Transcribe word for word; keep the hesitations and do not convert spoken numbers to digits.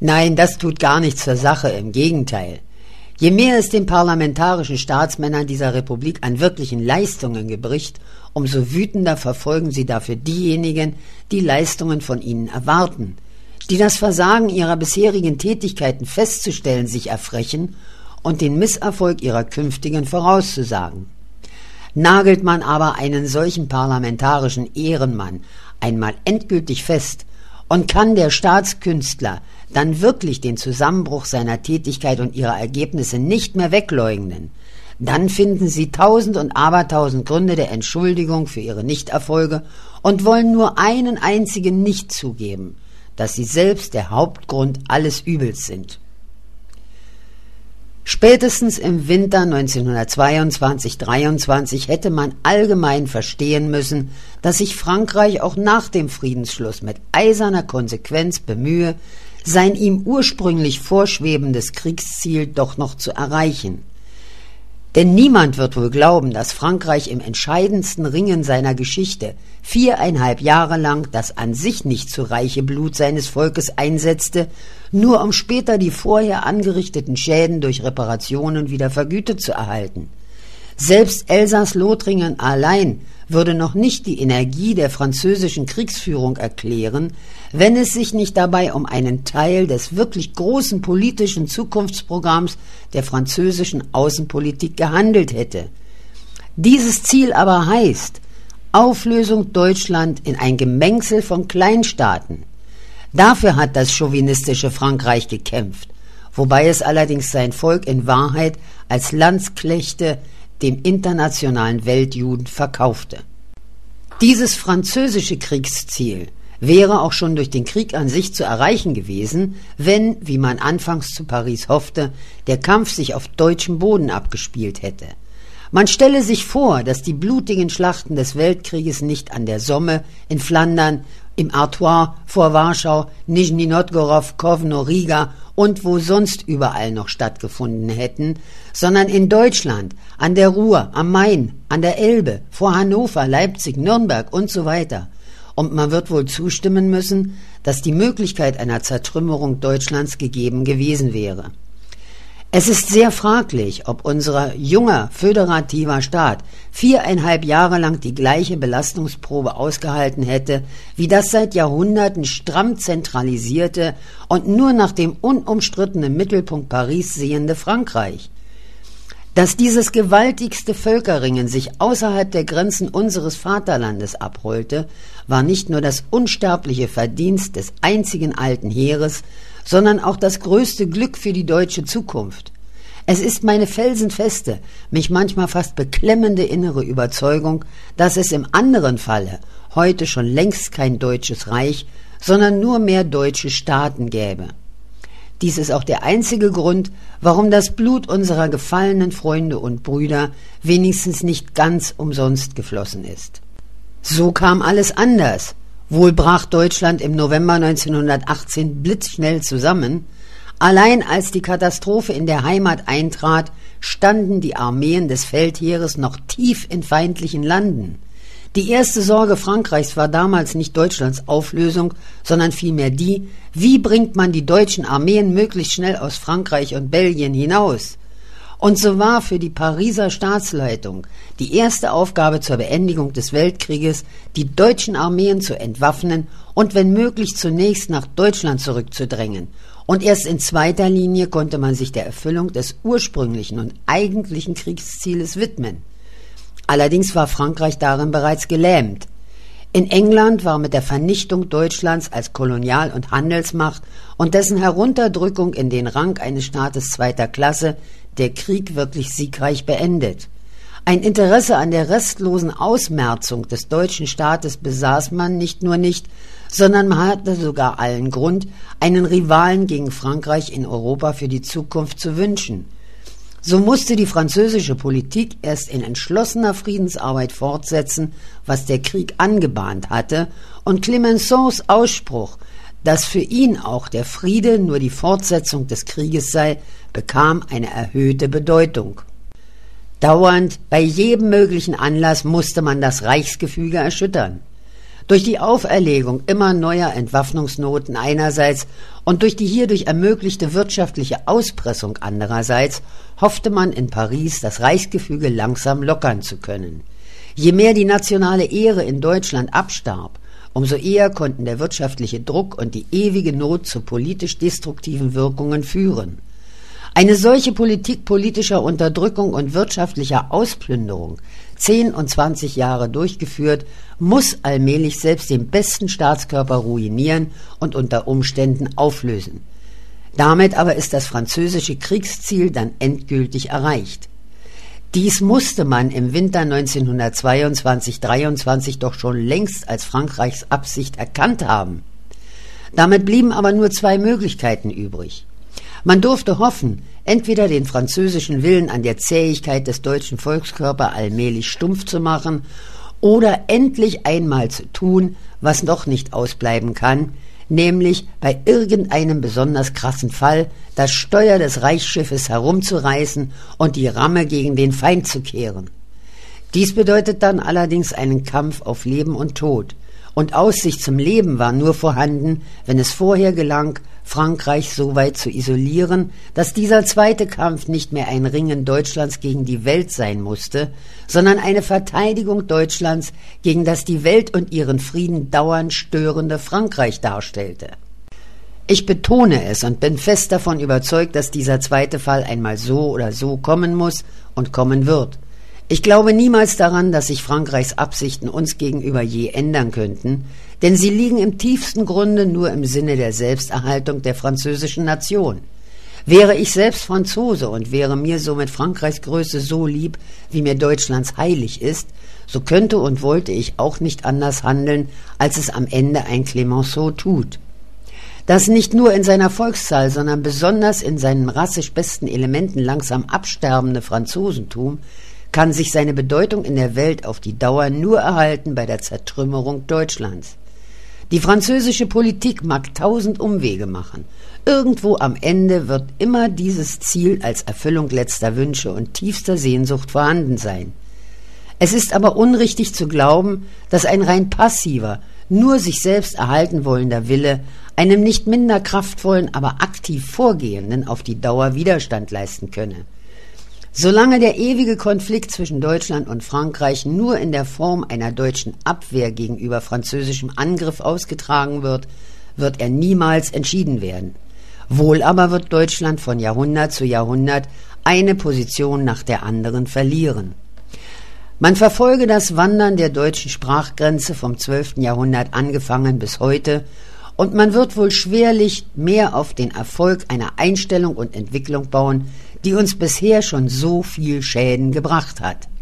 Nein, das tut gar nichts zur Sache, im Gegenteil. Je mehr es den parlamentarischen Staatsmännern dieser Republik an wirklichen Leistungen gebricht, umso wütender verfolgen sie dafür diejenigen, die Leistungen von ihnen erwarten, die das Versagen ihrer bisherigen Tätigkeiten festzustellen sich erfrechen und den Misserfolg ihrer künftigen vorauszusagen. Nagelt man aber einen solchen parlamentarischen Ehrenmann einmal endgültig fest und kann der Staatskünstler dann wirklich den Zusammenbruch seiner Tätigkeit und ihrer Ergebnisse nicht mehr wegleugnen, dann finden sie tausend und abertausend Gründe der Entschuldigung für ihre Nichterfolge und wollen nur einen einzigen nicht zugeben, dass sie selbst der Hauptgrund alles Übels sind. Spätestens im Winter neunzehnhundertzweiundzwanzig dreiundzwanzig hätte man allgemein verstehen müssen, dass sich Frankreich auch nach dem Friedensschluss mit eiserner Konsequenz bemühe, sein ihm ursprünglich vorschwebendes Kriegsziel doch noch zu erreichen. Denn niemand wird wohl glauben, dass Frankreich im entscheidendsten Ringen seiner Geschichte viereinhalb Jahre lang das an sich nicht zu reiche Blut seines Volkes einsetzte, nur um später die vorher angerichteten Schäden durch Reparationen wieder vergütet zu erhalten. Selbst Elsass-Lothringen allein würde noch nicht die Energie der französischen Kriegsführung erklären, wenn es sich nicht dabei um einen Teil des wirklich großen politischen Zukunftsprogramms der französischen Außenpolitik gehandelt hätte. Dieses Ziel aber heißt Auflösung Deutschland in ein Gemengsel von Kleinstaaten. Dafür hat das chauvinistische Frankreich gekämpft, wobei es allerdings sein Volk in Wahrheit als Landsknechte dem internationalen Weltjuden verkaufte. Dieses französische Kriegsziel wäre auch schon durch den Krieg an sich zu erreichen gewesen, wenn, wie man anfangs zu Paris hoffte, der Kampf sich auf deutschem Boden abgespielt hätte. Man stelle sich vor, dass die blutigen Schlachten des Weltkrieges nicht an der Somme, in Flandern, im Artois, vor Warschau, Nischni Nowgorod, Kowno, Riga und wo sonst überall noch stattgefunden hätten, sondern in Deutschland, an der Ruhr, am Main, an der Elbe, vor Hannover, Leipzig, Nürnberg und so weiter. Und man wird wohl zustimmen müssen, dass die Möglichkeit einer Zertrümmerung Deutschlands gegeben gewesen wäre. Es ist sehr fraglich, ob unser junger, föderativer Staat viereinhalb Jahre lang die gleiche Belastungsprobe ausgehalten hätte, wie das seit Jahrhunderten stramm zentralisierte und nur nach dem unumstrittenen Mittelpunkt Paris sehende Frankreich. Dass dieses gewaltigste Völkerringen sich außerhalb der Grenzen unseres Vaterlandes abrollte, war nicht nur das unsterbliche Verdienst des einzigen alten Heeres, sondern auch das größte Glück für die deutsche Zukunft. Es ist meine felsenfeste, mich manchmal fast beklemmende innere Überzeugung, dass es im anderen Falle heute schon längst kein deutsches Reich, sondern nur mehr deutsche Staaten gäbe. Dies ist auch der einzige Grund, warum das Blut unserer gefallenen Freunde und Brüder wenigstens nicht ganz umsonst geflossen ist. So kam alles anders. Wohl brach Deutschland im November neunzehnhundertachtzehn blitzschnell zusammen. Allein als die Katastrophe in der Heimat eintrat, standen die Armeen des Feldheeres noch tief in feindlichen Landen. Die erste Sorge Frankreichs war damals nicht Deutschlands Auflösung, sondern vielmehr die, wie bringt man die deutschen Armeen möglichst schnell aus Frankreich und Belgien hinaus? Und so war für die Pariser Staatsleitung die erste Aufgabe zur Beendigung des Weltkrieges, die deutschen Armeen zu entwaffnen und wenn möglich zunächst nach Deutschland zurückzudrängen. Und erst in zweiter Linie konnte man sich der Erfüllung des ursprünglichen und eigentlichen Kriegszieles widmen. Allerdings war Frankreich darin bereits gelähmt. In England war mit der Vernichtung Deutschlands als Kolonial- und Handelsmacht und dessen Herunterdrückung in den Rang eines Staates zweiter Klasse der Krieg wirklich siegreich beendet. Ein Interesse an der restlosen Ausmerzung des deutschen Staates besaß man nicht nur nicht, sondern man hatte sogar allen Grund, einen Rivalen gegen Frankreich in Europa für die Zukunft zu wünschen. So musste die französische Politik erst in entschlossener Friedensarbeit fortsetzen, was der Krieg angebahnt hatte, und Clemenceaus Ausspruch, dass für ihn auch der Friede nur die Fortsetzung des Krieges sei, bekam eine erhöhte Bedeutung. Dauernd, bei jedem möglichen Anlass musste man das Reichsgefüge erschüttern. Durch die Auferlegung immer neuer Entwaffnungsnoten einerseits und durch die hierdurch ermöglichte wirtschaftliche Auspressung andererseits hoffte man in Paris, das Reichsgefüge langsam lockern zu können. Je mehr die nationale Ehre in Deutschland abstarb, umso eher konnten der wirtschaftliche Druck und die ewige Not zu politisch destruktiven Wirkungen führen. Eine solche Politik politischer Unterdrückung und wirtschaftlicher Ausplünderung, zehn und zwanzig Jahre durchgeführt, muss allmählich selbst den besten Staatskörper ruinieren und unter Umständen auflösen. Damit aber ist das französische Kriegsziel dann endgültig erreicht. Dies musste man im Winter neunzehnhundertzweiundzwanzig dreiundzwanzig doch schon längst als Frankreichs Absicht erkannt haben. Damit blieben aber nur zwei Möglichkeiten übrig. Man durfte hoffen, entweder den französischen Willen an der Zähigkeit des deutschen Volkskörpers allmählich stumpf zu machen oder endlich einmal zu tun, was doch nicht ausbleiben kann, nämlich bei irgendeinem besonders krassen Fall das Steuer des Reichsschiffes herumzureißen und die Ramme gegen den Feind zu kehren. Dies bedeutet dann allerdings einen Kampf auf Leben und Tod, und Aussicht zum Leben war nur vorhanden, wenn es vorher gelang, Frankreich so weit zu isolieren, dass dieser zweite Kampf nicht mehr ein Ringen Deutschlands gegen die Welt sein musste, sondern eine Verteidigung Deutschlands gegen das die Welt und ihren Frieden dauernd störende Frankreich darstellte. Ich betone es und bin fest davon überzeugt, dass dieser zweite Fall einmal so oder so kommen muss und kommen wird. Ich glaube niemals daran, dass sich Frankreichs Absichten uns gegenüber je ändern könnten, denn sie liegen im tiefsten Grunde nur im Sinne der Selbsterhaltung der französischen Nation. Wäre ich selbst Franzose und wäre mir somit Frankreichs Größe so lieb, wie mir Deutschlands heilig ist, so könnte und wollte ich auch nicht anders handeln, als es am Ende ein Clemenceau tut. Das nicht nur in seiner Volkszahl, sondern besonders in seinen rassisch besten Elementen langsam absterbende Franzosentum kann sich seine Bedeutung in der Welt auf die Dauer nur erhalten bei der Zertrümmerung Deutschlands. Die französische Politik mag tausend Umwege machen. Irgendwo am Ende wird immer dieses Ziel als Erfüllung letzter Wünsche und tiefster Sehnsucht vorhanden sein. Es ist aber unrichtig zu glauben, dass ein rein passiver, nur sich selbst erhalten wollender Wille einem nicht minder kraftvollen, aber aktiv Vorgehenden auf die Dauer Widerstand leisten könne. Solange der ewige Konflikt zwischen Deutschland und Frankreich nur in der Form einer deutschen Abwehr gegenüber französischem Angriff ausgetragen wird, wird er niemals entschieden werden. Wohl aber wird Deutschland von Jahrhundert zu Jahrhundert eine Position nach der anderen verlieren. Man verfolge das Wandern der deutschen Sprachgrenze vom zwölften Jahrhundert angefangen bis heute, und man wird wohl schwerlich mehr auf den Erfolg einer Einstellung und Entwicklung bauen, die uns bisher schon so viel Schäden gebracht hat.